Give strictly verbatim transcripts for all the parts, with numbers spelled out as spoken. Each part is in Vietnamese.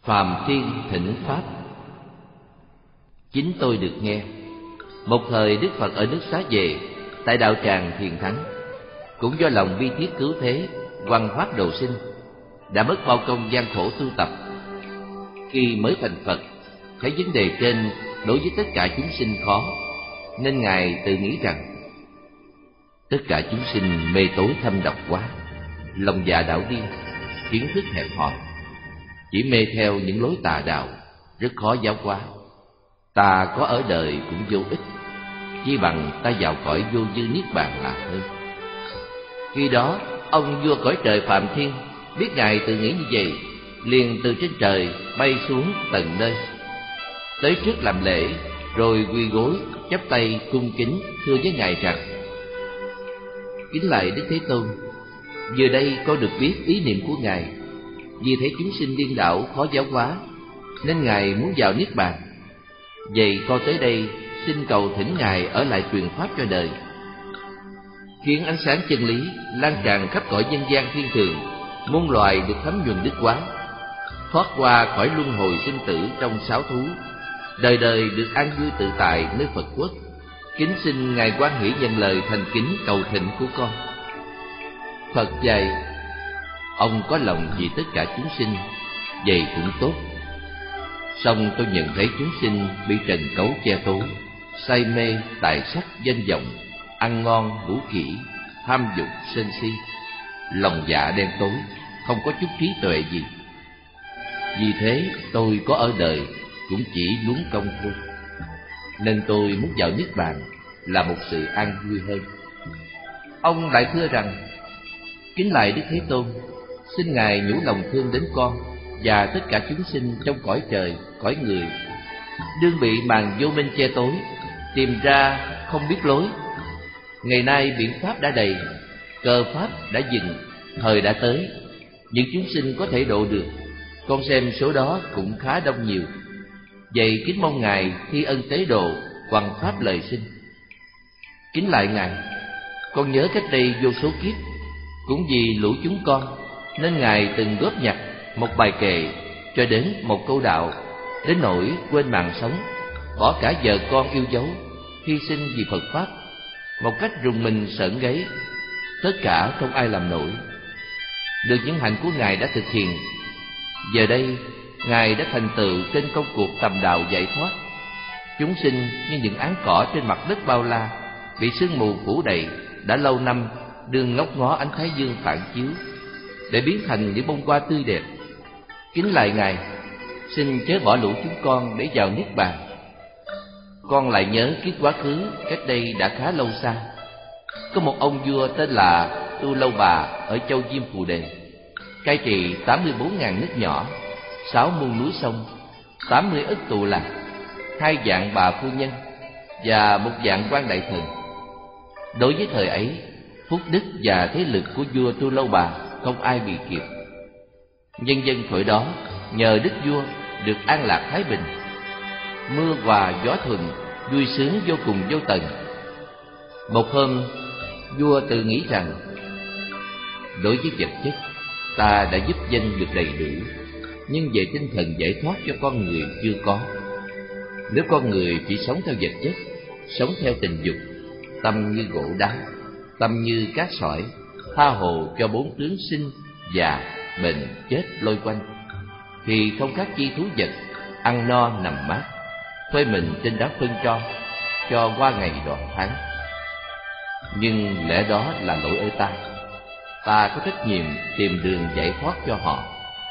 Phạm Thiên thỉnh Pháp. Chính tôi được nghe. Một thời Đức Phật ở nước Xá về, tại đạo tràng Thiền Thắng, cũng do lòng bi thiết cứu thế, hoằng hoác độ sinh, đã mất bao công gian khổ tu tập. Khi mới thành Phật, thấy vấn đề trên đối với tất cả chúng sinh khó, nên Ngài tự nghĩ rằng tất cả chúng sinh mê tối thâm độc quá, lòng dạ đảo điên, kiến thức hẹp hòi, chỉ mê theo những lối tà đạo, rất khó giáo hóa. Ta có ở đời cũng vô ích, chi bằng ta vào cõi vô dư niết bàn là hơn. Khi đó, ông vua cõi trời Phạm Thiên biết Ngài tự nghĩ như vậy, liền từ trên trời bay xuống tận nơi, tới trước làm lễ, rồi quỳ gối chắp tay cung kính thưa với Ngài rằng: Kính lạy Đức Thế Tôn, giờ đây con được biết ý niệm của Ngài. Vì thấy chúng sinh điên đảo khó giáo hóa, nên Ngài muốn vào niết bàn. Vậy con tới đây xin cầu thỉnh Ngài ở lại truyền pháp cho đời, khiến ánh sáng chân lý lan tràn khắp cõi nhân gian thiên thường, muôn loài được thấm nhuần đức quán, thoát qua khỏi luân hồi sinh tử trong sáu thú, đời đời được an vui tự tại nơi Phật quốc. Kính xin Ngài quan hỷ nhận lời thành kính cầu thỉnh của con. Phật dạy: Ông có lòng vì tất cả chúng sinh, vậy cũng tốt. Song tôi nhận thấy chúng sinh bị trần cấu che tối, say mê tài sắc danh vọng, ăn ngon ngủ kỹ, tham dục sân si, lòng dạ đen tối, không có chút trí tuệ gì. Vì thế tôi có ở đời cũng chỉ luống công thôi, nên tôi muốn vào niết bàn là một sự an vui hơn. Ông lại thưa rằng: Kính lạy Đức Thế Tôn, xin Ngài nhủ lòng thương đến con và tất cả chúng sinh trong cõi trời, cõi người, đương bị màn vô minh che tối, tìm ra không biết lối. Ngày nay biện pháp đã đầy, cờ pháp đã dừng, thời đã tới, những chúng sinh có thể độ được. Con xem số đó cũng khá đông nhiều. Vậy kính mong Ngài thi ân tế độ, hoằng pháp lời sinh. Kính lạy Ngài, con nhớ cách đây vô số kiếp, cũng vì lũ chúng con nên Ngài từng góp nhặt một bài kệ cho đến một câu đạo, đến nỗi quên mạng sống, bỏ cả vợ con yêu dấu, hy sinh vì Phật pháp, một cách rùng mình sởn gáy. Tất cả không ai làm nổi. Được những hạnh của Ngài đã thực hiện, giờ đây Ngài đã thành tựu trên công cuộc tầm đạo giải thoát. Chúng sinh như những áng cỏ trên mặt đất bao la, bị sương mù phủ đầy, đã lâu năm đương ngóc ngó ánh thái dương phản chiếu, để biến thành những bông hoa tươi đẹp. Kính lạy Ngài, xin chớ bỏ lũ chúng con để vào niết bàn. Con lại nhớ kiếp quá khứ cách đây đã khá lâu xa, có một ông vua tên là Tu Lâu Bà ở châu Diêm Phù Đề, cai trị tám mươi bốn ngàn nước nhỏ, sáu muôn núi sông, tám mươi ức tù lạc, hai vạn bà phu nhân và một vạn quan đại thần. Đối với thời ấy, phúc đức và thế lực của vua Tu Lâu Bà không ai bị kịp. Nhân dân thời đó nhờ đức vua được an lạc thái bình, mưa hòa gió thuận, vui sướng vô cùng vô tận. Một hôm, vua tự nghĩ rằng: Đối với vật chất, ta đã giúp dân được đầy đủ, nhưng về tinh thần giải thoát cho con người chưa có. Nếu con người chỉ sống theo vật chất, sống theo tình dục, tâm như gỗ đá, tâm như cát sỏi, tha hồ cho bốn tướng sinh, già, bệnh, chết lôi quanh, thì không khác chi thú vật, ăn no nằm mát, thuê mình trên đá phân tro, cho qua ngày đoạn tháng. Nhưng lẽ đó là lỗi ở ta. Ta có trách nhiệm tìm đường giải thoát cho họ.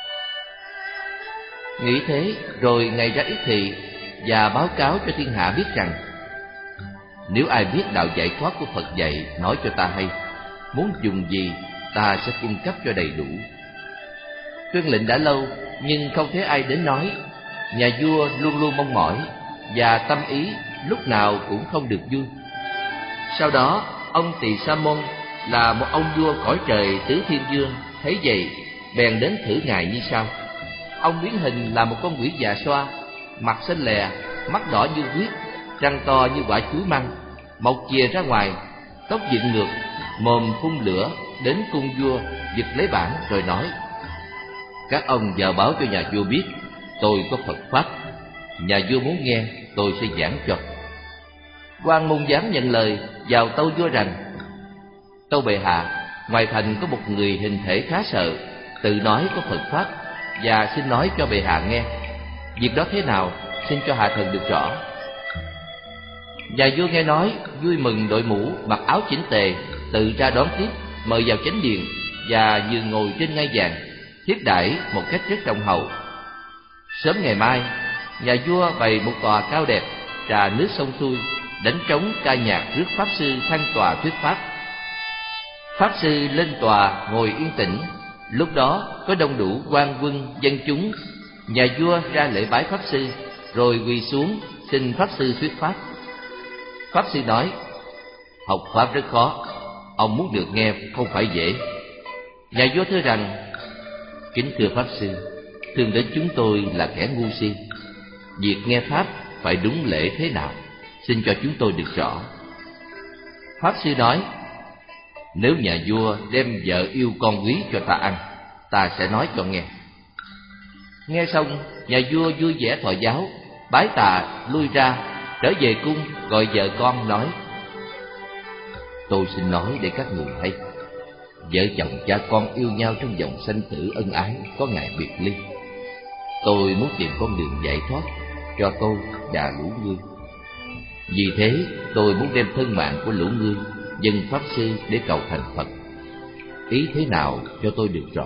Nghĩ thế rồi Ngài ra ý thị và báo cáo cho thiên hạ biết rằng: Nếu ai biết đạo giải thoát của Phật dạy, nói cho ta hay, muốn dùng gì ta sẽ cung cấp cho đầy đủ. Tuyên lệnh đã lâu nhưng không thấy ai đến nói. Nhà vua luôn luôn mong mỏi, và tâm ý lúc nào cũng không được vui. Sau đó ông Tỳ Sa Môn là một ông vua cõi trời Tứ Thiên Vương thấy vậy, bèn đến thử Ngài như sau. Ông biến hình là một con quỷ già xoa, mặt xanh lè, mắt đỏ như huyết, răng to như quả chuối măng, mọc chìa ra ngoài, tóc dựng ngược, mồm phun lửa, đến cung vua giật lấy bản rồi nói: Các ông vào báo cho nhà vua biết, tôi có Phật pháp, nhà vua muốn nghe tôi sẽ giảng cho. Quan Môn Giám nhận lời, vào tâu vua rằng: tâu bệ hạ, ngoài thành có một người hình thể khá sợ, tự nói có Phật pháp và xin nói cho bệ hạ nghe. Việc đó thế nào, xin cho hạ thần được rõ. Nhà vua nghe nói, vui mừng đội mũ, mặc áo chỉnh tề, tự ra đón tiếp, mời vào chánh điện và vừa ngồi trên ngai vàng, tiếp đãi một cách rất trọng hậu. Sớm ngày mai, nhà vua bày một tòa cao đẹp, trà nước sông xuôi, đánh trống ca nhạc rước pháp sư thăng tòa thuyết pháp. Pháp sư lên tòa ngồi yên tĩnh. Lúc đó có đông đủ quan quân dân chúng. Nhà vua ra lễ bái pháp sư, rồi quỳ xuống xin pháp sư thuyết pháp. Pháp sư nói: học pháp rất khó, ông muốn được nghe không phải dễ. Nhà vua thưa rằng: kính thưa pháp sư, thường đến chúng tôi là kẻ ngu si, việc nghe pháp phải đúng lễ thế nào, xin cho chúng tôi được rõ. Pháp sư nói: nếu nhà vua đem vợ yêu con quý cho ta ăn, ta sẽ nói cho nghe. Nghe xong, nhà vua vui vẻ thọ giáo, bái tạ lui ra, trở về cung gọi vợ con nói: tôi xin nói để các người thấy, vợ chồng cha con yêu nhau trong vòng sanh tử ân ái, có ngày biệt ly. Tôi muốn tìm con đường giải thoát cho tôi và lũ ngươi. Vì thế tôi muốn đem thân mạng của lũ ngươi dâng pháp sư để cầu thành Phật. Ý thế nào cho tôi được rõ.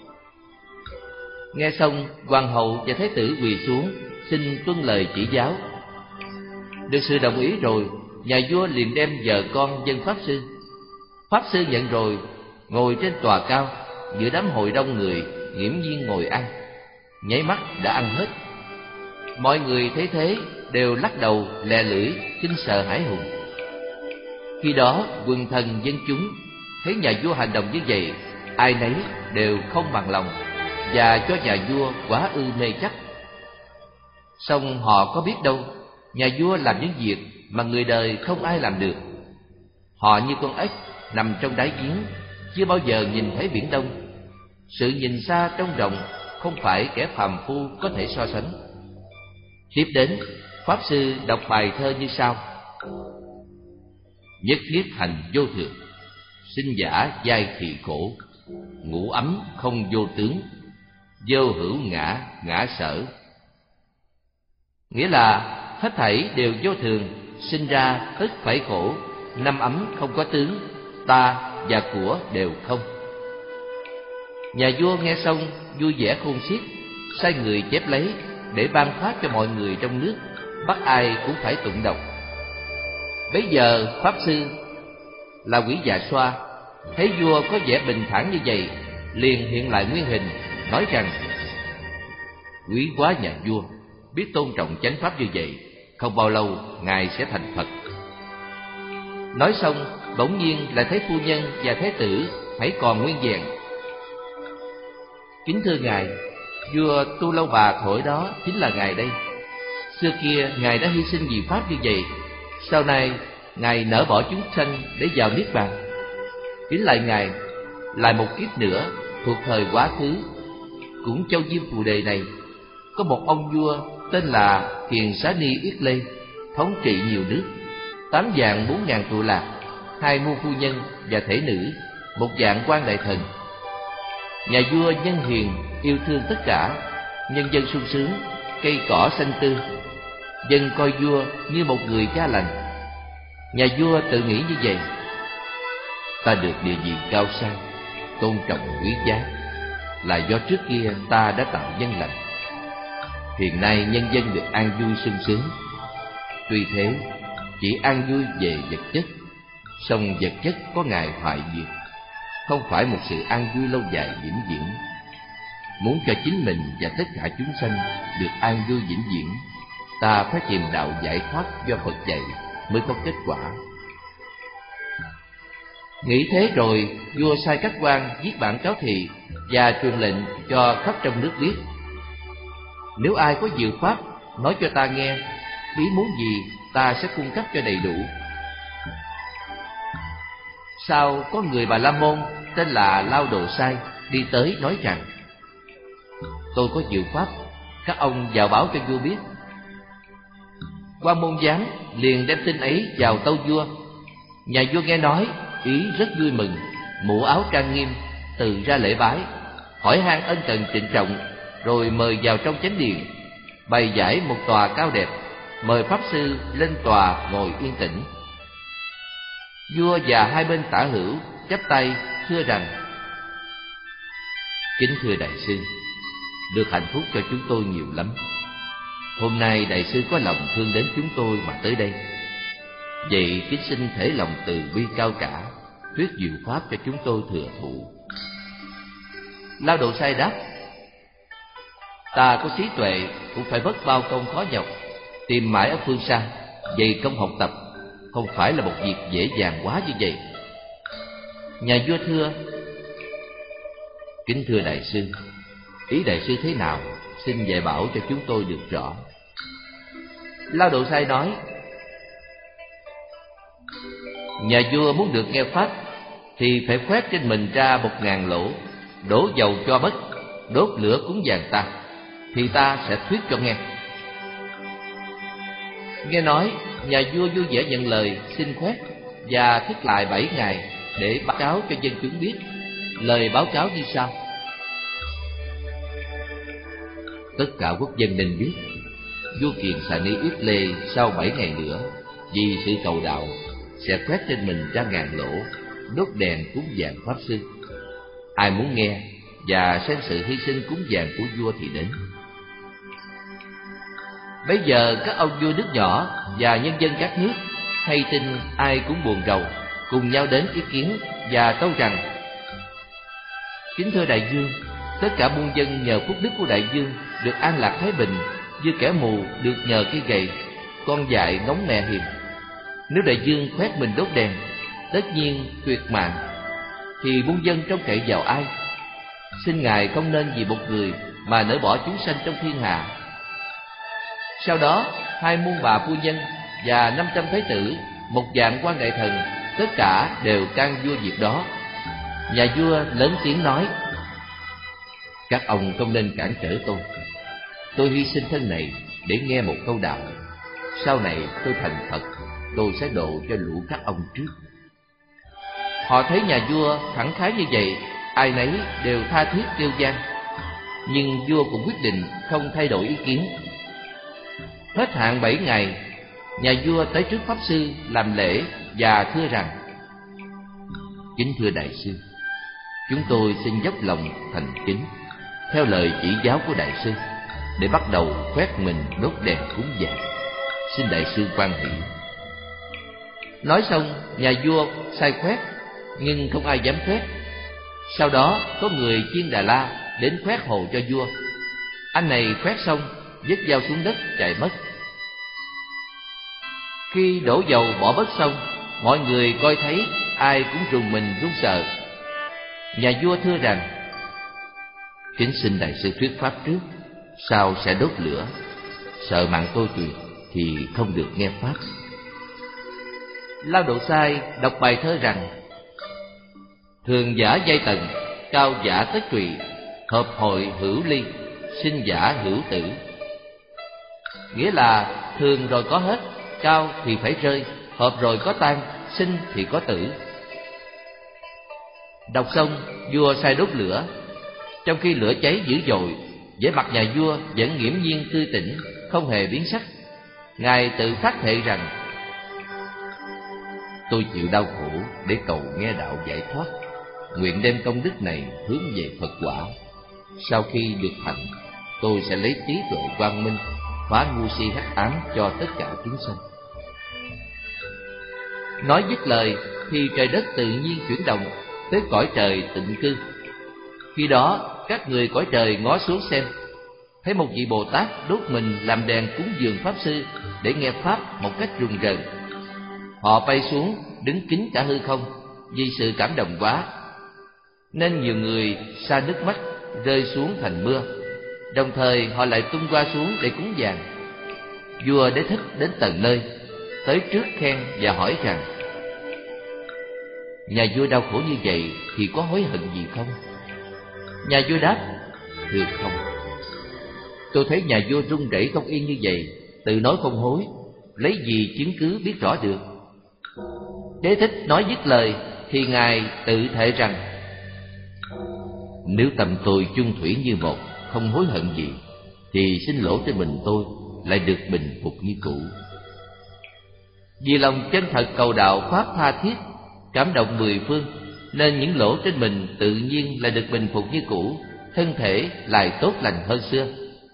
Nghe xong, hoàng hậu và thái tử quỳ xuống xin tuân lời chỉ giáo. Được sự đồng ý rồi, nhà vua liền đem vợ con dâng pháp sư. Pháp sư nhận rồi, ngồi trên tòa cao giữa đám hội đông người, nghiễm nhiên ngồi ăn. Nháy mắt đã ăn hết. Mọi người thấy thế đều lắc đầu lè lưỡi, kinh sợ hãi hùng. Khi đó quần thần dân chúng thấy nhà vua hành động như vậy, ai nấy đều không bằng lòng và cho nhà vua quá ư mê chấp. Song họ có biết đâu, nhà vua làm những việc mà người đời không ai làm được. Họ như con ếch nằm trong đáy giếng, chưa bao giờ nhìn thấy biển Đông. Sự nhìn xa trông rộng không phải kẻ phàm phu có thể so sánh. Tiếp đến, pháp sư đọc bài thơ như sau: nhất thiết hành vô thường, sinh giả giai thị khổ, ngủ ấm không vô tướng, vô hữu ngã ngã sở. Nghĩa là hết thảy đều vô thường, sinh ra tất phải khổ, năm ấm không có tướng, ta và của đều không. Nhà vua nghe xong vui vẻ khôn xiết, sai người chép lấy để ban phát cho mọi người trong nước, bắt ai cũng phải tụng đọc. Bấy giờ pháp sư là Quỷ Dạ Xoa thấy vua có vẻ bình thản như vậy, liền hiện lại nguyên hình, nói rằng: quý quá nhà vua, biết tôn trọng chánh pháp như vậy, không bao lâu ngài sẽ thành Phật. Nói xong, bỗng nhiên lại thấy phu nhân và thái tử hãy còn nguyên vẹn. Kính thưa ngài, vua Tu Lâu Bà thổi đó chính là ngài đây. Xưa kia ngài đã hy sinh vì pháp như vậy, sau này ngài nỡ bỏ chúng sanh để vào niết bàn. Kính lại ngài, lại một kiếp nữa thuộc thời quá khứ, cũng châu Diêm Phù Đề này, có một ông vua tên là Kiền Xá Ni Yết Lê, thống trị nhiều nước, tám vạn bốn ngàn tụ lạc, hai muôn phu nhân và thể nữ, một vạn quan đại thần. Nhà vua nhân hiền, yêu thương tất cả, nhân dân sung sướng, cây cỏ xanh tươi. Dân coi vua như một người cha lành. Nhà vua tự nghĩ như vậy: ta được địa vị cao sang, tôn trọng quý giá, là do trước kia ta đã tạo nhân lành. Hiện nay nhân dân được an vui sung sướng. Tuy thế, chỉ an vui về vật chất, song vật chất có ngày hoại diệt, không phải một sự an vui lâu dài vĩnh viễn. Muốn cho chính mình và tất cả chúng sanh được an vui vĩnh viễn, ta phải tìm đạo giải thoát do Phật dạy mới có kết quả. Nghĩ thế rồi, vua sai các quan viết bản cáo thị và truyền lệnh cho khắp trong nước biết: nếu ai có diệu pháp, nói cho ta nghe, ý muốn gì ta sẽ cung cấp cho đầy đủ. Sau có người Bà La Môn tên là Lao Đồ Sai đi tới nói rằng: tôi có diệu pháp, Các ông vào báo cho vua biết. Quan môn giám liền đem tin ấy vào tâu vua. Nhà vua nghe nói, ý rất vui mừng, mũ áo trang nghiêm, từ ra lễ bái, hỏi han ân cần trịnh trọng, rồi mời vào trong chánh điện, bày giải một tòa cao đẹp, mời pháp sư lên tòa ngồi yên tĩnh. Vua và hai bên tả hữu chắp tay thưa rằng: Kính thưa đại sư, được hạnh phúc cho chúng tôi nhiều lắm. Hôm nay đại sư có lòng thương đến chúng tôi mà tới đây, vậy kính xin thể lòng từ bi cao cả, thuyết diệu pháp cho chúng tôi thừa thụ. Lao Độ Sai đáp: Ta có trí tuệ cũng phải vất bao công khó nhọc, tìm mãi ở phương xa, dày công học tập, không phải là một việc dễ dàng quá như vậy. Nhà vua thưa: Kính thưa đại sư, ý đại sư thế nào, xin dạy bảo cho chúng tôi được rõ. Lao Độ Sai nói: Nhà vua muốn được nghe pháp thì phải khoét trên mình ra một ngàn lỗ, đổ dầu cho bất, đốt lửa cúng dường ta, thì ta sẽ thuyết cho nghe. Nghe nói, nhà vua vui vẻ nhận lời, xin khoét và thuyết lại bảy ngày để báo cáo cho dân chúng biết. Lời báo cáo như sau: Tất cả quốc dân nên biết, vua Kiền Xà Ni Yết Lê sau bảy ngày nữa, vì sự cầu đạo, sẽ khoét trên mình ra ngàn lỗ, đốt đèn cúng dường pháp sư. Ai muốn nghe và xem sự hy sinh cúng dường của vua thì đến. Bây giờ các ông vua nước nhỏ và nhân dân các nước hay tin ai cũng buồn rầu, cùng nhau đến ý kiến và tâu rằng: Kính thưa đại vương, tất cả muôn dân nhờ phúc đức của đại vương được an lạc thái bình, như kẻ mù được nhờ cây gậy, con dại ngóng mẹ hiền. Nếu đại vương khoét mình đốt đèn, tất nhiên tuyệt mạng, thì muôn dân trông cậy vào ai? Xin ngài không nên vì một người mà nỡ bỏ chúng sanh trong thiên hạ. Sau đó, hai muôn bà phu nhân và năm trăm thái tử, một vạn quan đại thần, tất cả đều can vua việc đó. Nhà vua lớn tiếng nói: Các ông không nên cản trở tôi. Tôi hy sinh thân này để nghe một câu đạo. Sau này tôi thành thật, tôi sẽ độ cho lũ các ông trước. Họ thấy nhà vua thẳng khái như vậy, ai nấy đều tha thiết kêu van. Nhưng vua cũng quyết định không thay đổi ý kiến. Hết hạn bảy ngày, nhà vua tới trước pháp sư làm lễ và thưa rằng: Kính thưa đại sư, chúng tôi xin dốc lòng thành kính, theo lời chỉ giáo của đại sư, để bắt đầu khoét mình đốt đèn cúng dường. Xin đại sư quan hỷ. Nói xong, nhà vua sai khoét, nhưng không ai dám khoét. Sau đó có người chiên Đà La đến khoét hồ cho vua. Anh này khoét xong, vứt dao xuống đất chạy mất. Khi đổ dầu bỏ bớt xong, mọi người coi thấy ai cũng rùng mình run sợ. Nhà vua thưa rằng: Kính xin đại sư thuyết pháp trước, sau sẽ đốt lửa. Sợ mạng tôi tuyệt thì không được nghe pháp. Lao Độ Sai đọc bài thơ rằng: Thường giả giai tần, cao giả tất trụy, hợp hội hữu ly, sinh giả hữu tử. Nghĩa là thường rồi có hết, cao thì phải rơi, hợp rồi có tan, sinh thì có tử. Đọc xong, vua sai đốt lửa. Trong khi lửa cháy dữ dội, vẻ mặt nhà vua vẫn nghiễm nhiên tươi tỉnh, không hề biến sắc. Ngài tự phát thệ rằng: Tôi chịu đau khổ để cầu nghe đạo giải thoát, nguyện đem công đức này hướng về Phật quả. Sau khi được hạnh, tôi sẽ lấy trí tuệ quang minh phá ngu si hắc ám cho tất cả chúng sanh. Nói dứt lời thì trời đất tự nhiên chuyển động tới cõi trời tịnh cư. Khi đó các người cõi trời ngó xuống xem, thấy một vị Bồ Tát đốt mình làm đèn cúng dường pháp sư để nghe pháp một cách rùng rợn. Họ bay xuống đứng kín cả hư không vì sự cảm động quá, nên nhiều người sa nước mắt rơi xuống thành mưa. Đồng thời họ lại tung qua xuống để cúng dường. Vua Đế Thích đến tận nơi, tới trước khen và hỏi rằng: Nhà vua đau khổ như vậy thì có hối hận gì không? Nhà vua đáp: Thưa không, Tôi thấy nhà vua run rẩy không yên như vậy, tự nói không hối, lấy gì chứng cứ biết rõ được. Đế thích nói dứt lời thì ngài tự thệ rằng: nếu tâm tôi chung thủy như một, không hối hận gì, thì xin lỗi trên mình tôi lại được bình phục như cũ. Vì lòng chân thật cầu đạo pháp tha thiết, cảm động mười phương, nên những lỗ trên mình tự nhiên lại được bình phục như cũ, thân thể lại tốt lành hơn xưa.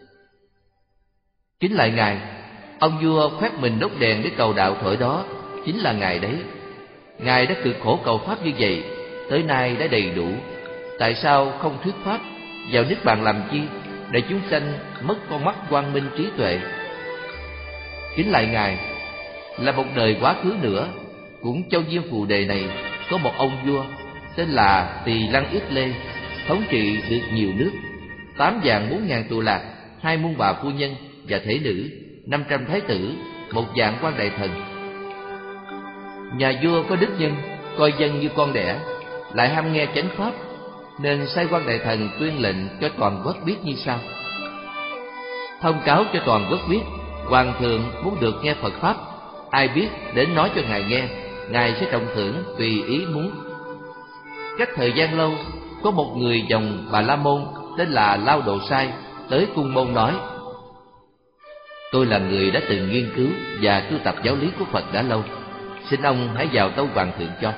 Kính lại ngài, ông vua khoét mình đốt đèn để cầu đạo thổi đó chính là ngài đấy. Ngài đã cực khổ cầu pháp như vậy, tới nay đã đầy đủ, tại sao không thuyết pháp vào niết bàn làm chi, để chúng sanh mất con mắt quang minh trí tuệ? Kính lại ngài, là một đời quá khứ nữa, cũng châu Diêm Phù Đề này có một ông vua tên là Tỳ Lăng Yết Lê, thống trị được nhiều nước, tám vạn bốn ngàn tù lạc, hai muôn bà phu nhân và thể nữ, năm trăm thái tử, một vạn quan đại thần. Nhà vua có đức nhân, coi dân như con đẻ, lại ham nghe chánh pháp, nên sai quan đại thần tuyên lệnh cho toàn quốc biết như sau: thông cáo cho toàn quốc biết, hoàng thượng muốn được nghe Phật pháp, ai biết đến nói cho ngài nghe, ngài sẽ trọng thưởng tùy ý muốn. Cách thời gian lâu, có một người dòng Bà La Môn tên là Lao Độ Sai tới cung môn nói: tôi là người đã từng nghiên cứu và tu tập giáo lý của Phật đã lâu, xin ông hãy vào tâu hoàng thượng cho.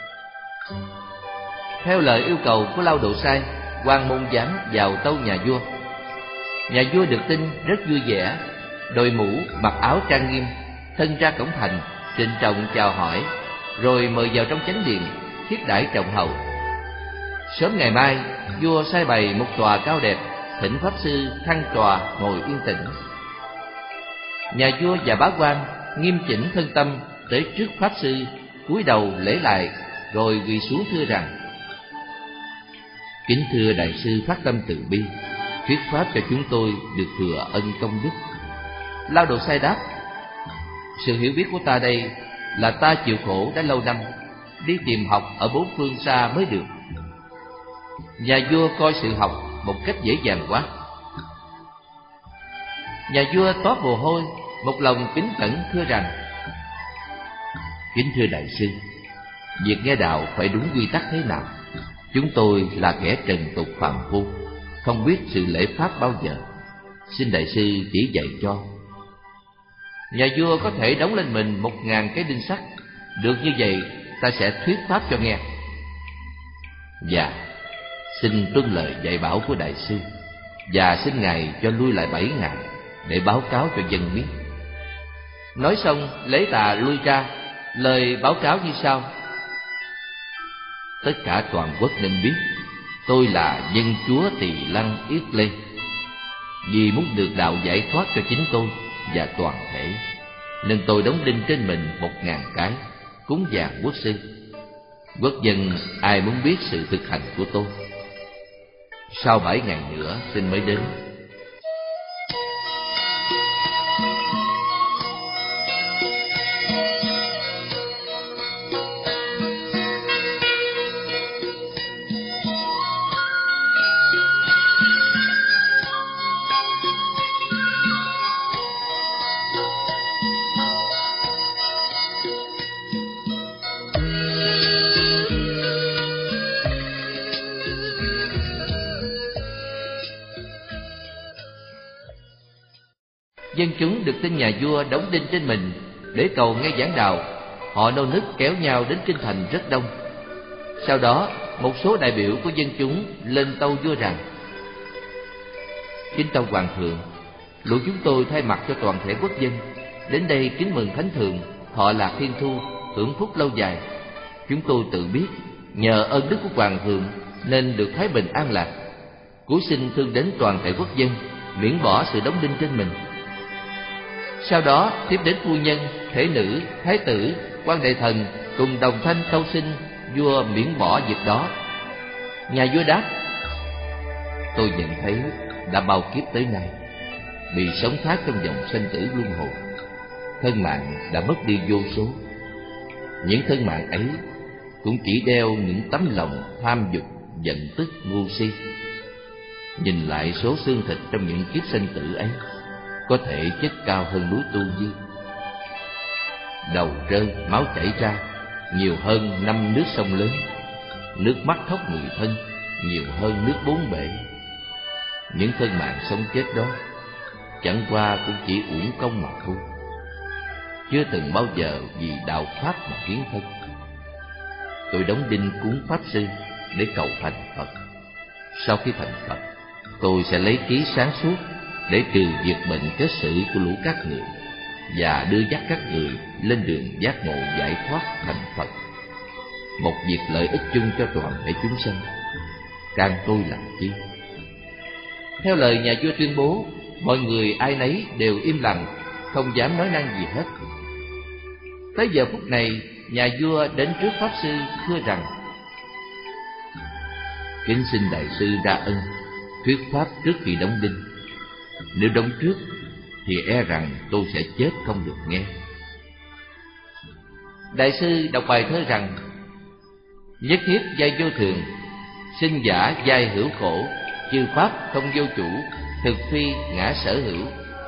Theo lời yêu cầu của Lao Độ Sai, quan môn giám vào tâu nhà vua. Nhà vua được tin rất vui vẻ, đội mũ, mặc áo trang nghiêm, thân ra cổng thành, trịnh trọng chào hỏi, rồi mời vào trong chánh điện, thiết đãi trọng hậu. Sớm ngày mai, vua sai bày một tòa cao đẹp, thỉnh pháp sư thăng tòa ngồi yên tĩnh. Nhà vua và bá quan nghiêm chỉnh thân tâm tới trước pháp sư, cúi đầu lễ lại, rồi quỳ xuống thưa rằng: kính thưa đại sư phát tâm từ bi, thuyết pháp cho chúng tôi được thừa ân công đức. Lao Độ Sai đáp: sự hiểu biết của ta đây là ta chịu khổ đã lâu năm, đi tìm học ở bốn phương xa mới được. Nhà vua coi sự học một cách dễ dàng quá. Nhà vua toát mồ hôi, một lòng kính cẩn thưa rằng: kính thưa đại sư, việc nghe đạo phải đúng quy tắc thế nào? Chúng tôi là kẻ trần tục phàm phu, không biết sự lễ pháp bao giờ, xin đại sư chỉ dạy cho. Nhà vua có thể đóng lên mình một ngàn cái đinh sắt, được như vậy ta sẽ thuyết pháp cho nghe. Dạ, xin tuân lời dạy bảo của đại sư, và xin ngài cho lui lại bảy ngày để báo cáo cho dân biết. Nói xong lễ tạ lui ra, lời báo cáo như sau: tất cả toàn quốc nên biết, tôi là dân chúa Tỳ Lăng Yết Lê. Vì muốn được đạo giải thoát cho chính tôi và toàn thể, nên tôi đóng đinh trên mình một ngàn cái, cúng dường quốc sư. Quốc dân ai muốn biết sự thực hành của tôi, sau bảy ngày nữa xin mới đến. Dân chúng được tin nhà vua đóng đinh trên mình để cầu nghe giảng đạo, họ nô nức kéo nhau đến kinh thành rất đông. Sau đó, một số đại biểu của dân chúng lên tâu vua rằng: kính tâu hoàng thượng, lũ chúng tôi thay mặt cho toàn thể quốc dân đến đây kính mừng thánh thượng thọ lạc thiên thu, hưởng phúc lâu dài. Chúng tôi tự biết nhờ ơn đức của hoàng thượng nên được thái bình an lạc, cúi xin thương đến toàn thể quốc dân, miễn bỏ sự đóng đinh trên mình. Sau đó tiếp đến phu nhân, thể nữ, thái tử, quan đại thần cùng đồng thanh tâu xin vua miễn bỏ việc đó. Nhà vua đáp: tôi nhận thấy đã bao kiếp tới nay bị sống thác trong dòng sanh tử luân hồi, thân mạng đã mất đi vô số. Những thân mạng ấy cũng chỉ đeo những tấm lòng tham dục, giận tức, ngu si. Nhìn lại số xương thịt trong những kiếp sinh tử ấy, có thể chất cao hơn núi Tu Di. Đầu rơi, máu chảy ra, nhiều hơn năm nước sông lớn. Nước mắt khóc người thân, nhiều hơn nước bốn bể. Những thân mạng sống chết đó chẳng qua cũng chỉ uổng công mà thôi. Chưa từng bao giờ vì đạo pháp mà hiến thân. Tôi đóng đinh cúng pháp sư để cầu thành Phật. Sau khi thành Phật, tôi sẽ lấy trí sáng suốt để trừ diệt bệnh kết sử của lũ các người và đưa dắt các người lên đường giác ngộ giải thoát thành Phật. Một việc lợi ích chung cho toàn thể chúng sanh, can tôi làm chi? Theo lời nhà vua tuyên bố, mọi người ai nấy đều im lặng, không dám nói năng gì hết. Tới giờ phút này, nhà vua đến trước pháp sư thưa rằng: kính xin đại sư đa ân, thuyết pháp trước khi đóng đinh. Nếu đóng trước thì e rằng tôi sẽ chết không được nghe. Đại sư đọc bài thơ rằng: nhất thiết giai vô thường, sinh giả giai hữu khổ, chư pháp không vô chủ, thực phi ngã sở hữu.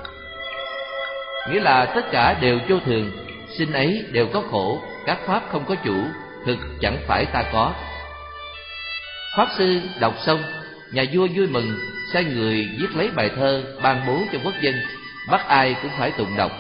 Nghĩa là tất cả đều vô thường, sinh ấy đều có khổ, các pháp không có chủ, thực chẳng phải ta có. Pháp sư đọc xong, nhà vua vui mừng, sai người viết lấy bài thơ ban bố cho quốc dân, bắt ai cũng phải tụng đọc.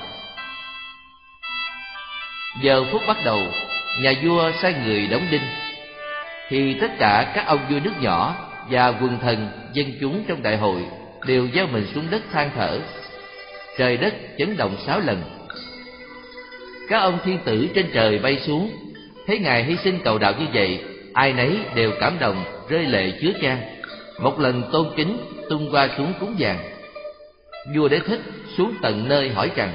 Giờ phút bắt đầu, nhà vua sai người đóng đinh, thì tất cả các ông vua nước nhỏ và quần thần dân chúng trong đại hội đều gieo mình xuống đất than thở. Trời đất chấn động sáu lần. Các ông thiên tử trên trời bay xuống, thấy ngài hy sinh cầu đạo như vậy, ai nấy đều cảm động, rơi lệ chứa chan, một lần tôn kính tung qua xuống cúng dường. Vua Đế Thích xuống tận nơi hỏi rằng: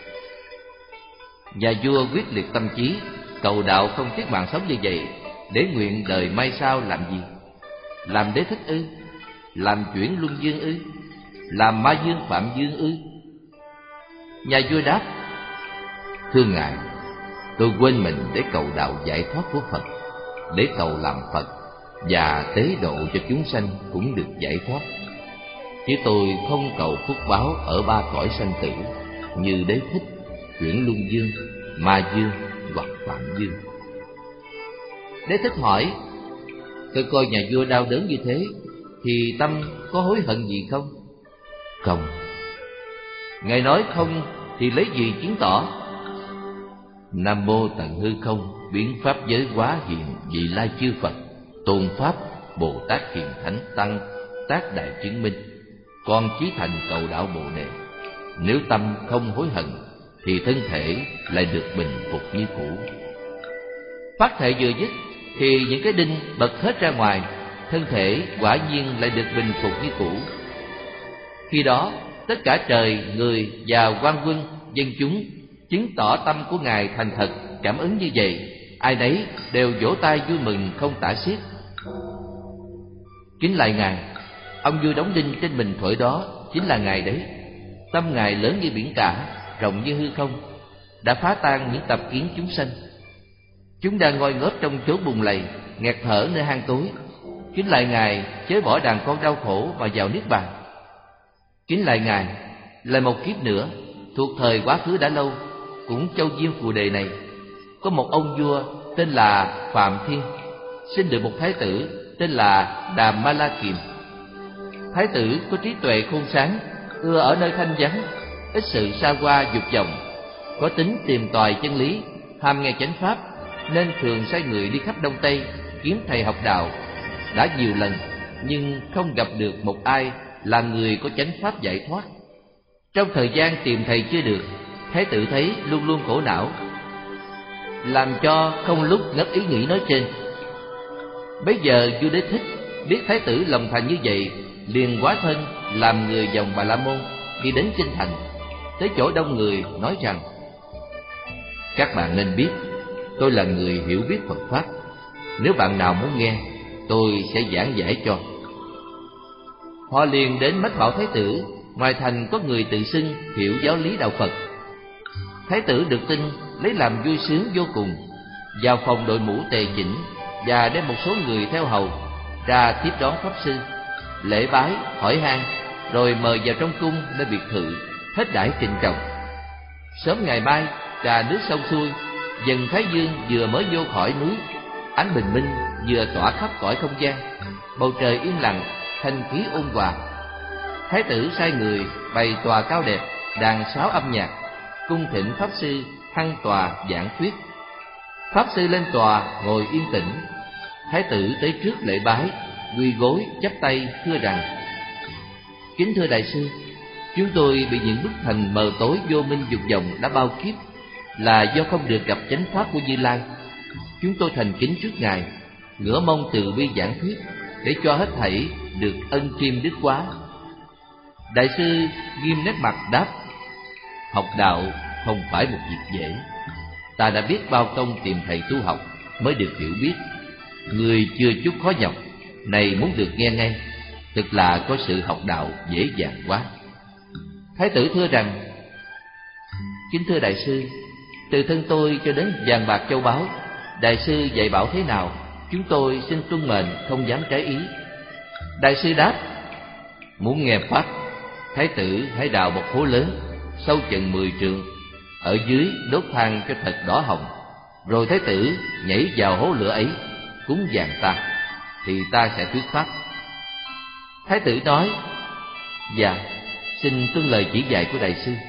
nhà vua quyết liệt tâm trí, cầu đạo không tiếc mạng sống như vậy, để nguyện đời mai sau làm gì? Làm Đế Thích ư? Làm chuyển luân dương ư? Làm ma dương phạm dương ư? Nhà vua đáp: thưa ngài, tôi quên mình để cầu đạo giải thoát của Phật, để cầu làm Phật và tế độ cho chúng sanh cũng được giải thoát. Chứ tôi không cầu phúc báo ở ba cõi sanh tử như Đế Thích, chuyển luân dương, ma dương hoặc phạm dương. Đế Thích hỏi: tôi coi nhà vua đau đớn như thế, thì tâm có hối hận gì không? Không. Ngài nói không thì lấy gì chứng tỏ? Nam mô tận hư không, biến pháp giới hóa hiện vị lai chư Phật, tôn pháp Bồ Tát hiền thánh tăng, tác đại chứng minh. Con chí thành cầu đạo Bồ Đề. Nếu tâm không hối hận thì thân thể lại được bình phục như cũ. Phát thệ vừa dứt thì những cái đinh bật hết ra ngoài, thân thể quả nhiên lại được bình phục như cũ. Khi đó tất cả trời, người và quan quân, dân chúng chứng tỏ tâm của ngài thành thật, cảm ứng như vậy, ai nấy đều vỗ tay vui mừng không tả xiết. Kính lại ngài, ông vua đóng đinh trên mình thổi đó chính là ngài đấy. Tâm ngài lớn như biển cả, rộng như hư không, đã phá tan những tập kiến chúng sanh. Chúng đang ngồi ngớp trong chốn bùn lầy, nghẹt thở nơi hang tối. Kính lại ngài, chớ bỏ đàn con đau khổ mà vào niết bàn. Kính lại ngài, lại một kiếp nữa, thuộc thời quá khứ đã lâu, cũng châu diêm phù đề này, có một ông vua tên là Phạm Thiên, sinh được một thái tử tên là Đàm Ma La Kiềm. Thái tử có trí tuệ khôn sáng, ưa ở nơi thanh vắng, ít sự xa hoa dục vọng, có tính tìm tòi chân lý, ham nghe chánh pháp, nên thường sai người đi khắp Đông Tây kiếm thầy học đạo. Đã nhiều lần nhưng không gặp được một ai là người có chánh pháp giải thoát. Trong thời gian tìm thầy chưa được, thái tử thấy luôn luôn khổ não, làm cho không lúc ngất ý nghĩ nói trên. Bấy giờ vua Đế Thích biết thái tử lòng thành như vậy, liền hóa thân làm người dòng Bà La Môn, đi đến kinh thành, tới chỗ đông người nói rằng: các bạn nên biết, tôi là người hiểu biết Phật pháp. Nếu bạn nào muốn nghe, tôi sẽ giảng giải cho. Họ liền đến mách bảo thái tử, ngoài thành có người tự xưng hiểu giáo lý đạo Phật. Thái tử được tin, lấy làm vui sướng vô cùng, vào phòng đội mũ tề chỉnh và đem một số người theo hầu ra tiếp đón pháp sư. lễ bái, hỏi han, rồi mời vào trong cung nơi biệt thự, hết đãi trịnh trọng. Sớm ngày mai, trà nước xong xuôi, dần thái dương vừa mới vô khỏi núi, ánh bình minh vừa tỏa khắp cõi không gian, bầu trời yên lặng, thanh khí ôn hòa. Thái tử sai người bày tòa cao đẹp, đàn sáo âm nhạc, cung thỉnh pháp sư thăng tòa giảng thuyết. Pháp sư lên tòa ngồi yên tĩnh. Thái tử tới trước lễ bái, quỳ gối chắp tay thưa rằng: kính thưa đại sư, chúng tôi bị những bức thành mờ tối vô minh dục vọng đã bao kiếp, là do không được gặp chánh pháp của Như Lai. Chúng tôi thành kính trước ngài, ngửa mong từ bi giảng thuyết, để cho hết thảy được ân chiêm đức quá. Đại sư nghiêm nét mặt đáp: học đạo không phải một việc dễ. Ta đã biết bao công tìm thầy tu học mới được hiểu biết. Người chưa chút khó nhọc, này muốn được nghe ngay, thực là có sự học đạo dễ dàng quá. Thái tử thưa rằng: kính thưa đại sư, từ thân tôi cho đến vàng bạc châu báu, đại sư dạy bảo thế nào, chúng tôi xin tuân mệnh, không dám trái ý. Đại sư đáp: muốn nghe pháp, thái tử hãy đào một hố lớn, sâu chừng mười trượng, ở dưới đốt than cho thật đỏ hồng, rồi thái tử nhảy vào hố lửa ấy, cúng vàng ta, thì ta sẽ thuyết pháp. Thái tử nói: dạ, xin tuân lời chỉ dạy của đại sư.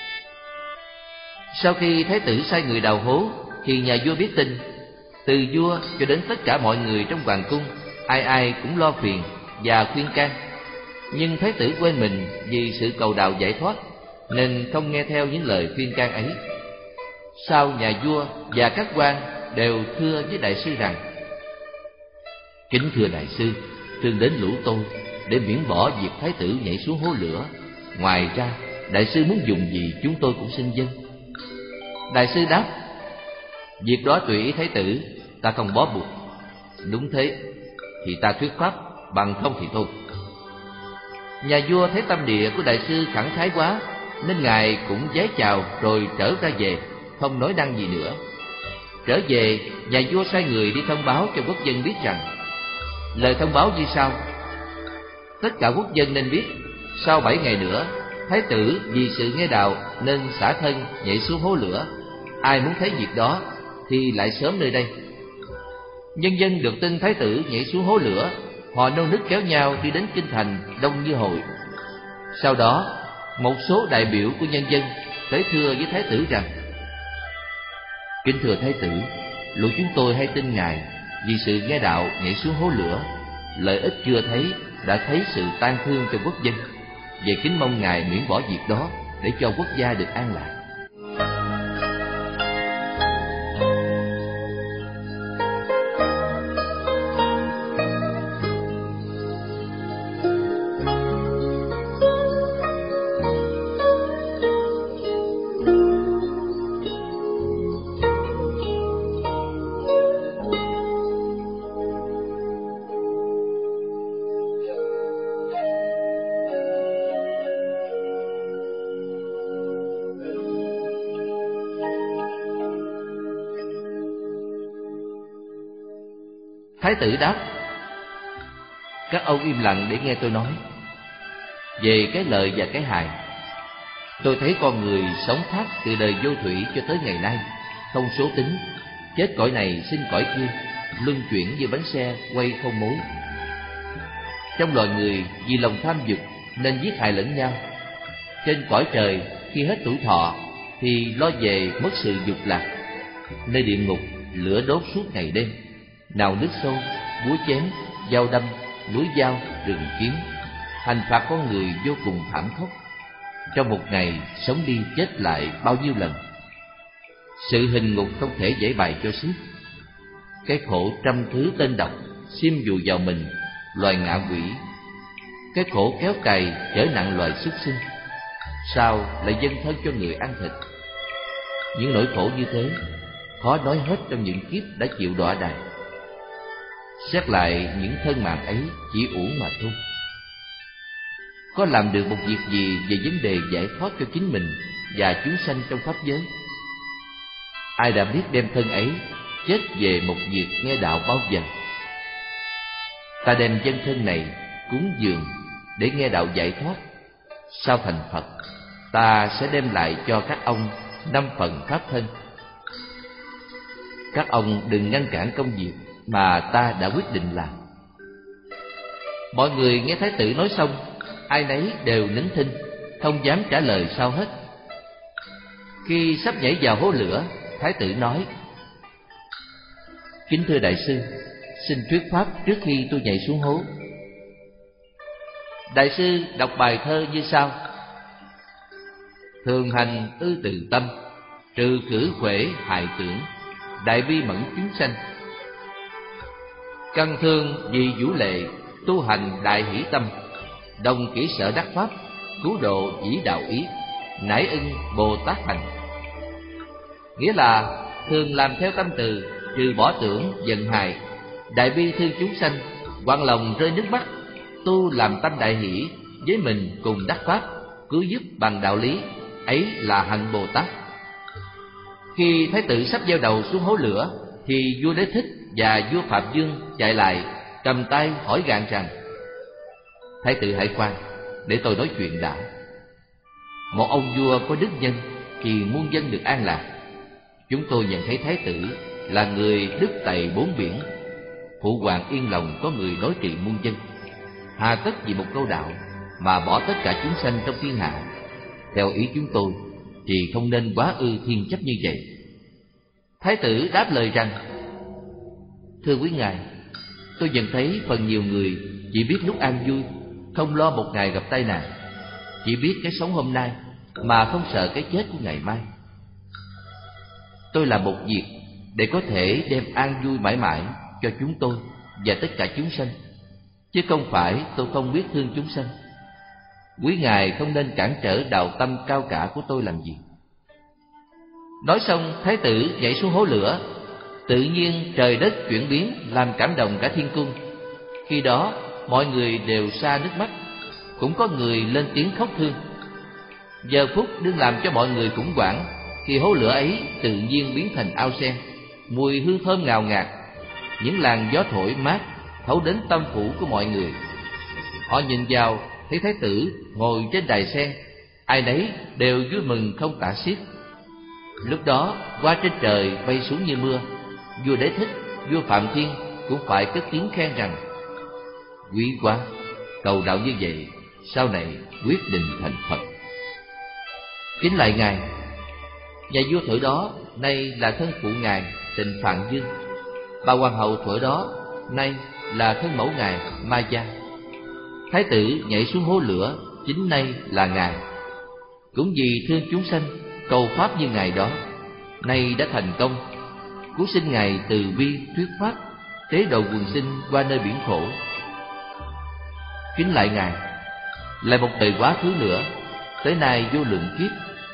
Sau khi thái tử sai người đào hố, thì nhà vua biết tin. Từ vua cho đến tất cả mọi người trong hoàng cung, ai ai cũng lo phiền và khuyên can. Nhưng thái tử quên mình vì sự cầu đạo giải thoát, nên không nghe theo những lời khuyên can ấy. Sau nhà vua và các quan đều thưa với đại sư rằng: kính thưa đại sư, thương đến lũ tôi, để miễn bỏ việc thái tử nhảy xuống hố lửa. Ngoài ra, đại sư muốn dùng gì chúng tôi cũng xin vâng. Đại sư đáp: việc đó tùy ý thái tử, ta không bó buộc. Đúng thế, thì ta thuyết pháp, bằng không thì thôi. Nhà vua thấy tâm địa của đại sư khẳng khái quá, nên ngài cũng vái chào rồi trở ra về, không nói năng gì nữa. Trở về, nhà vua sai người đi thông báo cho quốc dân biết rằng: lời thông báo như sau: tất cả quốc dân nên biết, sau bảy ngày nữa, thái tử vì sự nghe đạo nên xả thân nhảy xuống hố lửa. Ai muốn thấy việc đó thì lại sớm nơi đây. Nhân dân được tin thái tử nhảy xuống hố lửa, họ nô nức kéo nhau đi đến kinh thành đông như hội. Sau đó, một số đại biểu của nhân dân tới thưa với thái tử rằng: kính thưa thái tử, lũ chúng tôi hay tin ngài vì sự nghe đạo nhảy xuống hố lửa, lợi ích chưa thấy đã thấy sự tan thương cho quốc dân. Về kính mong ngài miễn bỏ việc đó, để cho quốc gia được an lạc. Thái tử đáp: các ông im lặng để nghe tôi nói. Về cái lợi và cái hại, tôi thấy con người sống thác từ đời vô thủy cho tới ngày nay, không số tính, chết cõi này sinh cõi kia, luân chuyển như bánh xe quay không mối. Trong loài người vì lòng tham dục nên giết hại lẫn nhau. Trên cõi trời khi hết tuổi thọ thì lo về mất sự dục lạc. Nơi địa ngục lửa đốt suốt ngày đêm, nào nước sâu, búa chém, dao đâm, núi dao, rừng kiếm, hành phạt con người vô cùng thảm khốc. Trong một ngày sống đi chết lại bao nhiêu lần. Sự hình ngục không thể giải bày cho xiết. Cái khổ trăm thứ tên độc xiêm dùi vào mình loài ngạ quỷ. Cái khổ kéo cày trở nặng loài súc sinh, sao lại dâng thân cho người ăn thịt. Những nỗi khổ như thế khó nói hết trong những kiếp đã chịu đọa đày. Xét lại những thân mạng ấy chỉ uổng mà thôi. Có làm được một việc gì về vấn đề giải thoát cho chính mình và chúng sanh trong pháp giới? Ai đã biết đem thân ấy chết về một việc nghe đạo bao giờ? Ta đem dân thân này cúng dường để nghe đạo giải thoát. Sau thành Phật, ta sẽ đem lại cho các ông năm phần pháp thân. Các ông đừng ngăn cản công việc mà ta đã quyết định làm. Mọi người nghe Thái tử nói xong, ai nấy đều nín thinh, không dám trả lời sau hết. Khi sắp nhảy vào hố lửa, Thái tử nói: Kính thưa đại sư, xin thuyết pháp trước khi tôi nhảy xuống hố. Đại sư đọc bài thơ như sau: Thường hành ư từ tâm, trừ cử huệ hại tưởng, đại bi mẫn chúng sanh. Căn thương vì vũ lệ, tu hành đại hỷ tâm, đồng kỹ sở đắc pháp, cứu độ dĩ đạo ý, nải ưng Bồ Tát hành. Nghĩa là thường làm theo tâm từ, trừ bỏ tưởng giận hại, đại bi thương chúng sanh, quặn lòng rơi nước mắt, tu làm tâm đại hỷ, với mình cùng đắc pháp, cứu giúp bằng đạo lý, ấy là hạnh Bồ Tát. Khi Thái tử sắp gieo đầu xuống hố lửa, thì vua Đế Thích và vua Phạm Dương chạy lại, cầm tay hỏi gạn rằng: Thái tử hãy khoan, để tôi nói chuyện đã. Một ông vua có đức nhân thì muôn dân được an lạc. Chúng tôi nhận thấy Thái tử là người đức tày bốn biển. Phụ hoàng yên lòng có người đối trị muôn dân, hà tất vì một câu đạo mà bỏ tất cả chúng sanh trong thiên hạ. Theo ý chúng tôi thì không nên quá ư thiên chấp như vậy. Thái tử đáp lời rằng: Thưa quý ngài, tôi nhận thấy phần nhiều người chỉ biết lúc an vui, không lo một ngày gặp tai nạn, chỉ biết cái sống hôm nay mà không sợ cái chết của ngày mai. Tôi làm một việc để có thể đem an vui mãi mãi cho chúng tôi và tất cả chúng sanh, chứ không phải tôi không biết thương chúng sanh. Quý ngài không nên cản trở đạo tâm cao cả của tôi làm gì. Nói xong, Thái tử nhảy xuống hố lửa. Tự nhiên trời đất chuyển biến, làm cảm động cả thiên cung. Khi đó mọi người đều sa nước mắt, cũng có người lên tiếng khóc thương. Giờ phút đương làm cho mọi người khủng hoảng, khi hố lửa ấy tự nhiên biến thành ao sen, mùi hương thơm ngào ngạt. Những làn gió thổi mát thấu đến tâm phủ của mọi người. Họ nhìn vào thấy Thái tử ngồi trên đài sen, ai nấy đều vui mừng không tả xiết. Lúc đó qua trên trời bay xuống như mưa. Vua Đế Thích, vua Phạm Thiên cũng phải cất tiếng khen rằng: Quý quá, cầu đạo như vậy sau này quyết định thành Phật. Kính lại ngài, nhà vua thuở đó nay là thân phụ ngài Tịnh Phạn Dương, bà hoàng hậu thuở đó nay là thân mẫu ngài Ma Gia. Thái tử nhảy xuống hố lửa chính nay là ngài. Cũng vì thương chúng sanh, cầu pháp như ngài đó, nay đã thành công, cứu sinh ngài từ bi thuyết pháp, tế độ quần sinh qua nơi biển khổ. Kính lại ngài, lại một thời quá khứ nữa, tới nay vô lượng kiếp,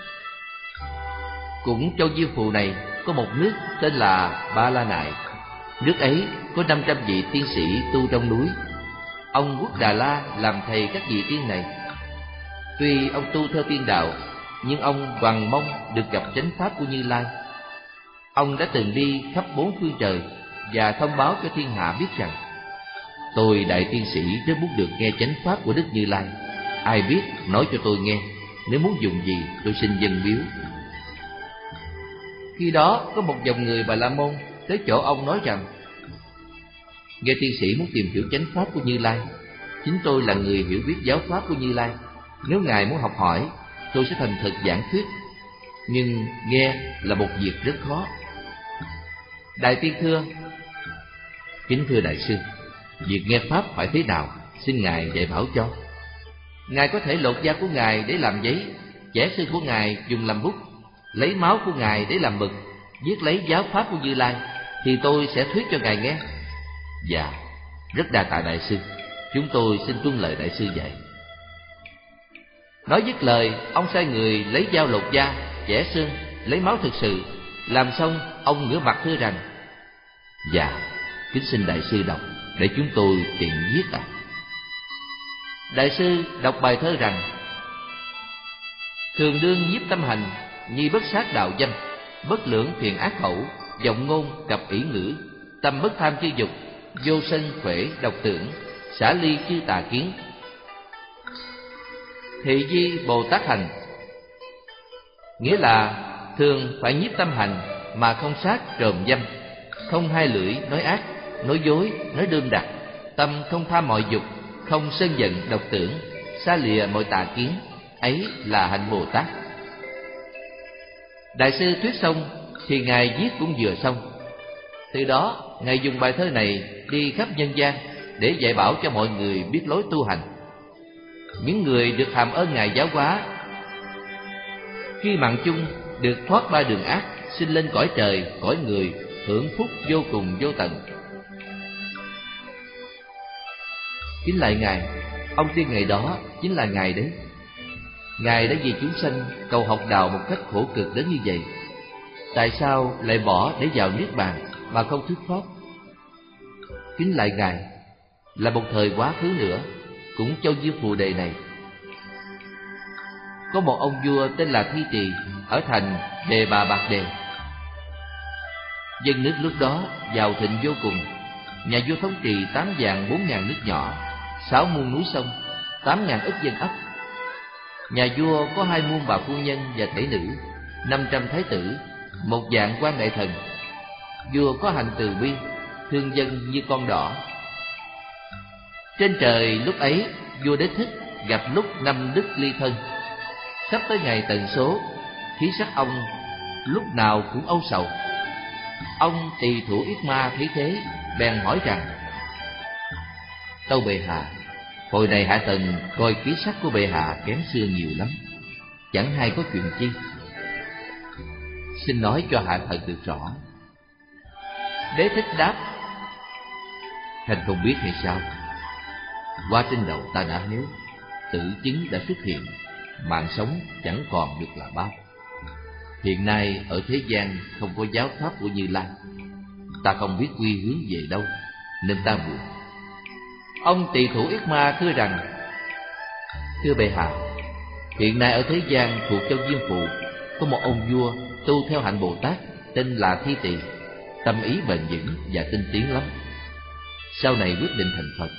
cũng châu Diêm Phù này có một nước tên là Ba La Nại. Nước ấy có năm trăm vị tiên sĩ tu trong núi. Ông Quốc Đà La làm thầy các vị tiên này. Tuy ông tu theo tiên đạo, nhưng ông hoàng mong được gặp chánh pháp của Như Lai. Ông đã từng đi khắp bốn phương trời và thông báo cho thiên hạ biết rằng: Tôi đại tiên sĩ rất muốn được nghe chánh pháp của Đức Như Lai. Ai biết nói cho tôi nghe, nếu muốn dùng gì tôi xin dâng biếu. Khi đó có một dòng người Bà La Môn tới chỗ ông nói rằng: Nghe tiên sĩ muốn tìm hiểu chánh pháp của Như Lai. Chính tôi là người hiểu biết giáo pháp của Như Lai. Nếu ngài muốn học hỏi, tôi sẽ thành thực giảng thuyết, nhưng nghe là một việc rất khó. Đại tiên thưa: Kính thưa đại sư, việc nghe pháp phải thế nào, xin ngài dạy bảo cho. Ngài có thể lột da của ngài để làm giấy, chẻ xương của ngài dùng làm bút, lấy máu của ngài để làm mực, viết lấy giáo pháp của Như Lai, thì tôi sẽ thuyết cho ngài nghe. Dạ, rất đa tạ đại sư, chúng tôi xin tuân lời đại sư dạy. Nói dứt lời, ông sai người lấy dao lột da, chẻ xương, lấy máu thực sự. Làm xong, ông ngửa mặt thưa rằng: Dạ, kính xin đại sư đọc, để chúng tôi tiện viết ạ. À. Đại sư đọc bài thơ rằng: Thường đương nhiếp tâm hành, nhi bất sát đạo dâm, bất lưỡng thiện ác khẩu, vọng ngôn cập ỷ ngữ, tâm bất tham chư dục, vô sân khỏe độc tưởng, xả ly chư tà kiến. Thị di Bồ Tát hành, nghĩa là thường phải nhiếp tâm hành mà không sát trộm dâm, không hai lưỡi nói ác, nói dối, nói đương đặt, tâm không tham mọi dục, không sân giận độc tưởng, xa lìa mọi tà kiến, ấy là hạnh Bồ Tát. Đại sư thuyết xong thì ngài viết cũng vừa xong. Từ đó ngài dùng bài thơ này đi khắp nhân gian để dạy bảo cho mọi người biết lối tu hành. Những người được hàm ơn ngài giáo hóa, khi mạng chung được thoát ba đường ác, sinh lên cõi trời, cõi người, hưởng phúc vô cùng vô tận. Kính lạy ngài, ông tiên ngày đó chính là ngài đấy. Ngài đã vì chúng sanh cầu học đạo một cách khổ cực đến như vậy, tại sao lại bỏ để vào niết bàn mà không thuyết pháp? Kính lạy ngài, là một thời quá khứ nữa, cũng châu diêu phù đề này, có một ông vua tên là Thi Trì ở thành Đề Bà Bạc Đề. Dân nước lúc đó giàu thịnh vô cùng. Nhà vua thống trị tám vạn bốn ngàn nước nhỏ, sáu muôn núi sông, tám ngàn ức dân ấp. Nhà vua có hai muôn bà phu nhân và thể nữ, năm trăm thái tử, một vạn quan đại thần. Vua có hành từ bi, thương dân như con đỏ. Trên trời lúc ấy, vua Đế Thích gặp lúc năm đức ly thân. Sắp tới ngày tận số, khí sắc ông lúc nào cũng âu sầu. Ông Tỳ Thủ Yết Ma thấy thế, bèn hỏi rằng: Tâu bệ hạ, hồi này hạ thần coi khí sắc của bệ hạ kém xưa nhiều lắm, chẳng hay có chuyện chi, xin nói cho hạ thần được rõ. Đế Thích đáp: Khanh không biết hay sao? Qua trên đầu ta đã héo, tử chứng đã xuất hiện, mạng sống chẳng còn được là bao. Hiện nay ở thế gian không có giáo pháp của Như Lai, ta không biết quy hướng về đâu, nên ta buồn. Ông Tỳ Thủ Yết Ma thưa rằng: Thưa bệ hạ, hiện nay ở thế gian thuộc châu Diêm Phù có một ông vua tu theo hạnh Bồ Tát tên là Thi Tỳ, tâm ý bền vững và tinh tiến lắm, sau này quyết định thành Phật.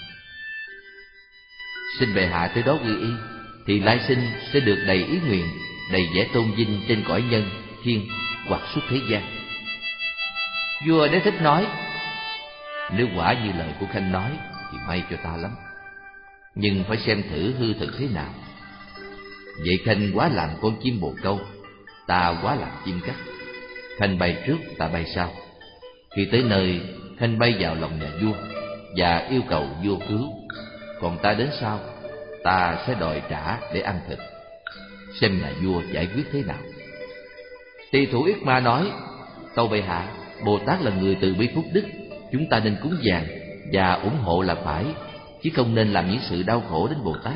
Xin bệ hạ tới đó quy y, thì lai sinh sẽ được đầy ý nguyện, đầy vẻ tôn vinh trên cõi nhân, thiên hoặc suốt thế gian. Vua Đế Thích nói: Nếu quả như lời của Khanh nói thì may cho ta lắm, nhưng phải xem thử hư thực thế nào. Vậy Khanh quá làm con chim bồ câu, ta quá làm chim cắt. Khanh bay trước, ta bay sau. Khi tới nơi, Khanh bay vào lòng nhà vua và yêu cầu vua cứu, còn ta đến sau, ta sẽ đòi trả để ăn thịt. Xem nhà vua giải quyết thế nào. Tỳ Thủ Yết Ma nói: Tâu bệ hạ, Bồ Tát là người từ bi phúc đức, chúng ta nên cúng dường và ủng hộ là phải, chứ không nên làm những sự đau khổ đến Bồ Tát.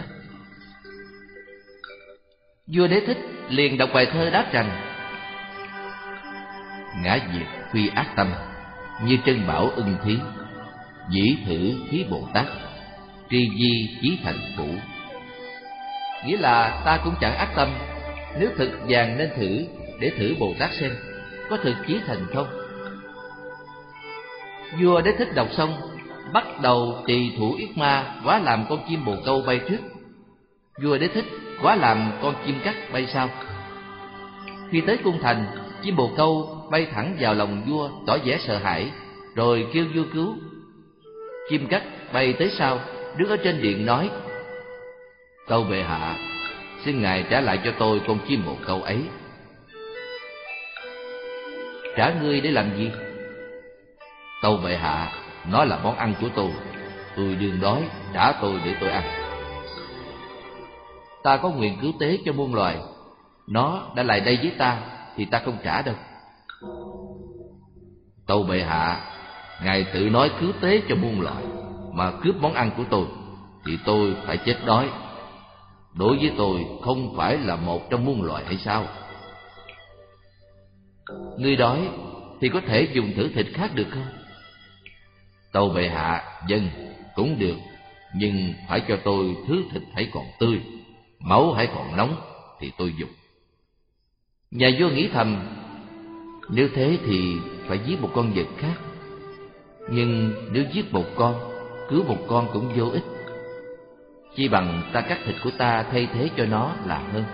Vua Đế Thích liền đọc bài thơ đáp rằng: Ngã diệt phi ác tâm, như trân bảo ưng thí, dĩ thử thí Bồ Tát, tri di chí thành phủ. Nghĩa là ta cũng chẳng ác tâm, nếu thực vàng nên thử, để thử Bồ Tát xem có thực chí thành không. Vua Đế Thích đọc xong, bắt đầu Tỳ Thủ Yết Ma quá làm con chim bồ câu bay trước, vua Đế Thích quá làm con chim cắt bay sau. Khi tới cung thành, chim bồ câu bay thẳng vào lòng vua, tỏ vẻ sợ hãi, rồi kêu vua cứu. Chim cắt bay tới sau, đứng ở trên điện nói: Tâu bệ hạ, xin ngài trả lại cho tôi con chim bồ câu ấy. Trả ngươi để làm gì? Tâu bệ hạ, nó là món ăn của tôi, tôi đương đói, trả tôi để tôi ăn. Ta có nguyện cứu tế cho muôn loài, nó đã lại đây với ta thì ta không trả đâu. Tâu bệ hạ, ngài tự nói cứu tế cho muôn loài mà cướp món ăn của tôi thì tôi phải chết đói. Đối với tôi không phải là một trong muôn loài hay sao? Ngươi đói thì có thể dùng thử thịt khác được không? Tâu bệ hạ, vâng, cũng được, nhưng phải cho tôi thứ thịt hãy còn tươi, máu hãy còn nóng thì tôi dùng. Nhà vua nghĩ thầm, nếu thế thì phải giết một con vật khác. Nhưng nếu giết một con, cứu một con cũng vô ích, chi bằng ta cắt thịt của ta thay thế cho nó là hơn.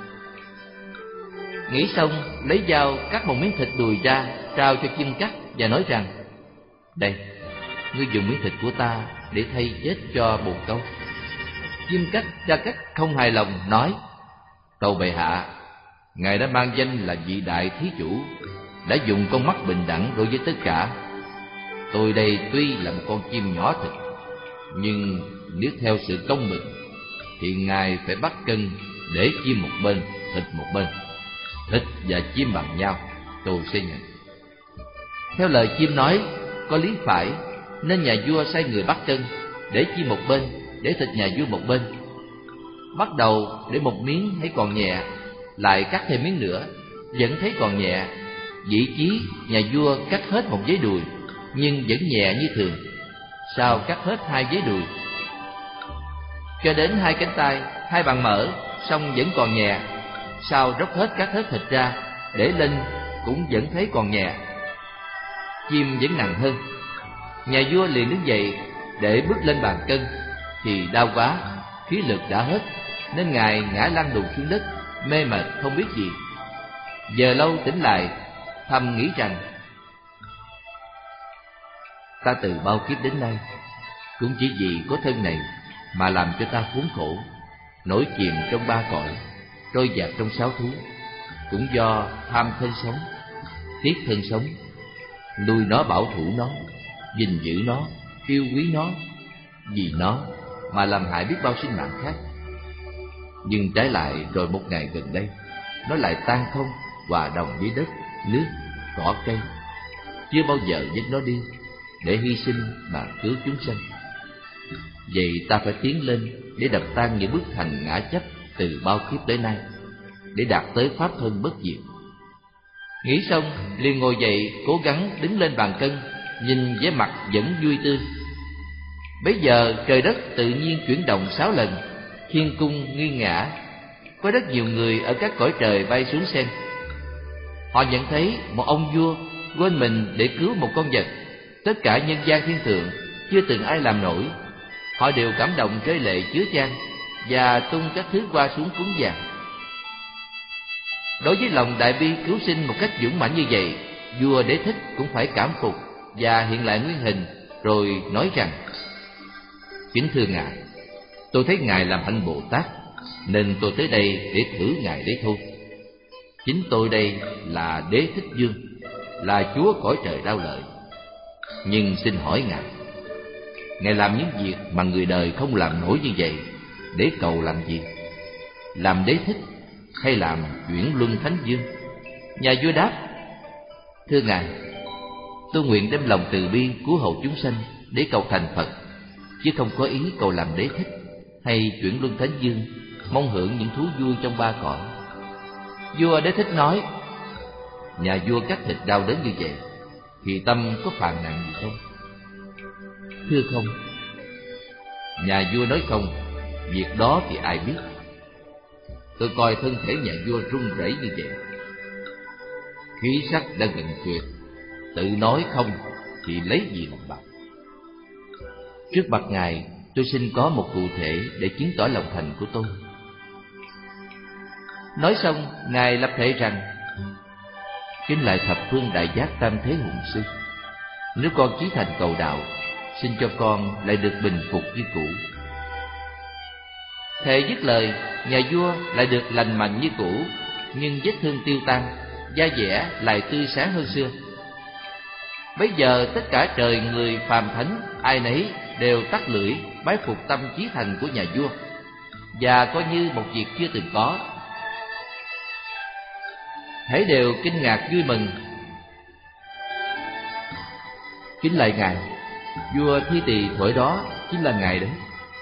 Nghĩ xong, lấy dao cắt một miếng thịt đùi ra, trao cho chim cắt và nói rằng: đây, ngươi dùng miếng thịt của ta để thay chết cho bồ câu. Chim cắt cha cắt không hài lòng nói: tâu bệ hạ, ngài đã mang danh là vị đại thí chủ, đã dùng con mắt bình đẳng đối với tất cả. Tôi đây tuy là một con chim nhỏ thịt, nhưng nếu theo sự công bình thì ngài phải bắt cân để chim một bên, thịt một bên. Thịt và chim bằng nhau, tôi sẽ nhận. Theo lời chim nói có lý phải, nên nhà vua sai người bắt cân, để chim một bên, để thịt nhà vua một bên. Bắt đầu để một miếng thấy còn nhẹ, lại cắt thêm miếng nữa, vẫn thấy còn nhẹ. Vị chí nhà vua cắt hết một giấy đùi, nhưng vẫn nhẹ như thường. Sau cắt hết hai giấy đùi, cho đến hai cánh tay, hai bàn mở, xong vẫn còn nhẹ. Sau róc hết cắt hết thịt ra, để lên cũng vẫn thấy còn nhẹ. Chim vẫn nặng hơn. Nhà vua liền đứng dậy để bước lên bàn cân, thì đau quá, khí lực đã hết, nên ngài ngã lăn đùng xuống đất, mê mệt không biết gì. Giờ lâu tỉnh lại, thầm nghĩ rằng: ta từ bao kiếp đến nay cũng chỉ vì có thân này mà làm cho ta khốn khổ, nổi chìm trong ba cõi, trôi dạt trong sáu thú. Cũng do tham thân sống, tiếc thân sống, nuôi nó, bảo thủ nó, gìn giữ nó, yêu quý nó, vì nó mà làm hại biết bao sinh mạng khác. Nhưng trái lại rồi một ngày gần đây, nó lại tan không, hòa đồng với đất, nước, cỏ cây, chưa bao giờ dứt nó đi, để hy sinh mà cứu chúng sanh. Vậy ta phải tiến lên để đập tan những bức thành ngã chấp từ bao kiếp đến nay, để đạt tới pháp thân bất diệt. Nghĩ xong, liền ngồi dậy, cố gắng đứng lên bàn cân, nhìn vẻ mặt vẫn vui tươi. Bấy giờ trời đất tự nhiên chuyển động sáu lần, thiên cung nghiêng ngả, có rất nhiều người ở các cõi trời bay xuống xem. Họ nhận thấy một ông vua quên mình để cứu một con vật, tất cả nhân gian thiên thượng chưa từng ai làm nổi. Họ đều cảm động rơi lệ chứa chan và tung các thứ qua xuống cúng dường. Đối với lòng đại bi cứu sinh một cách dũng mãnh như vậy, vua Đế Thích cũng phải cảm phục và hiện lại nguyên hình, rồi nói rằng: kính thưa ngài, tôi thấy ngài làm hạnh Bồ Tát, nên tôi tới đây để thử ngài đấy thôi. Chính tôi đây là Đế Thích Dương, là chúa cõi trời Đao Lợi. Nhưng xin hỏi ngài, ngài làm những việc mà người đời không làm nổi như vậy, để cầu làm gì? Làm Đế Thích hay làm Chuyển Luân Thánh Dương? Nhà vua đáp: thưa ngài, tôi nguyện đem lòng từ bi cứu hộ chúng sanh để cầu thành Phật, chứ không có ý cầu làm Đế Thích hay Chuyển Luân Thánh Dương, mong hưởng những thú vui trong ba cõi. Vua Đế Thích nói: nhà vua cắt thịt đau đớn như vậy, thì tâm có phàn nàn gì không? Thưa không. Nhà vua nói không, việc đó thì ai biết. Tôi coi thân thể nhà vua run rẩy như vậy, khí sắc đã gần tuyệt, tự nói không thì lấy gì làm bằng. Trước mặt ngài, tôi xin có một cụ thể để chứng tỏ lòng thành của tôi. Nói xong, ngài lập thệ rằng: kính lại thập phương đại giác tam thế hùng sư, nếu con chí thành cầu đạo, xin cho con lại được bình phục như cũ. Thệ dứt lời, nhà vua lại được lành mạnh như cũ, nhưng vết thương tiêu tan, da dẻ lại tươi sáng hơn xưa. Bấy giờ tất cả trời người phàm thánh ai nấy đều tắt lưỡi bái phục tâm chí thành của nhà vua, và coi như một việc chưa từng có. Hễ đều kinh ngạc vui mừng. Kính lạy ngài, vua Thi Tỳ thuở đó chính là ngài đấy.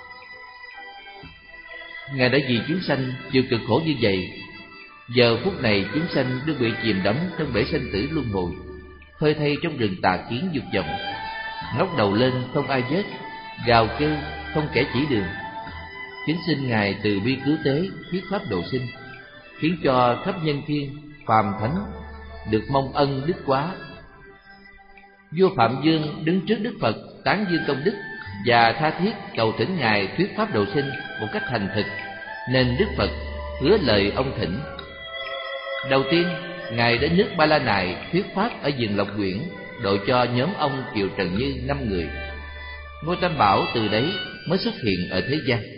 Ngài đã vì chúng sanh chịu cực khổ như vậy. Giờ phút này chúng sanh đang bị chìm đắm trong bể sanh tử luân hồi, phơi thay trong rừng tà kiến vượt vòng, ngóc đầu lên không ai vết, gào kêu không kẻ chỉ đường. Kính xin ngài từ bi cứu tế, thuyết pháp độ sinh, khiến cho khắp nhân thiên phàm thánh được mong ân đức quá. Vua Phạm Dương đứng trước Đức Phật tán dương công đức và tha thiết cầu thỉnh Ngài thuyết pháp độ sinh một cách thành thực, nên Đức Phật hứa lời ông thỉnh. Đầu tiên, Ngài đến nước Ba La Nại thuyết pháp ở vườn Lộc Quyển, độ cho nhóm ông Kiều Trần Như năm người. Ngôi Tam Bảo từ đấy mới xuất hiện ở thế gian.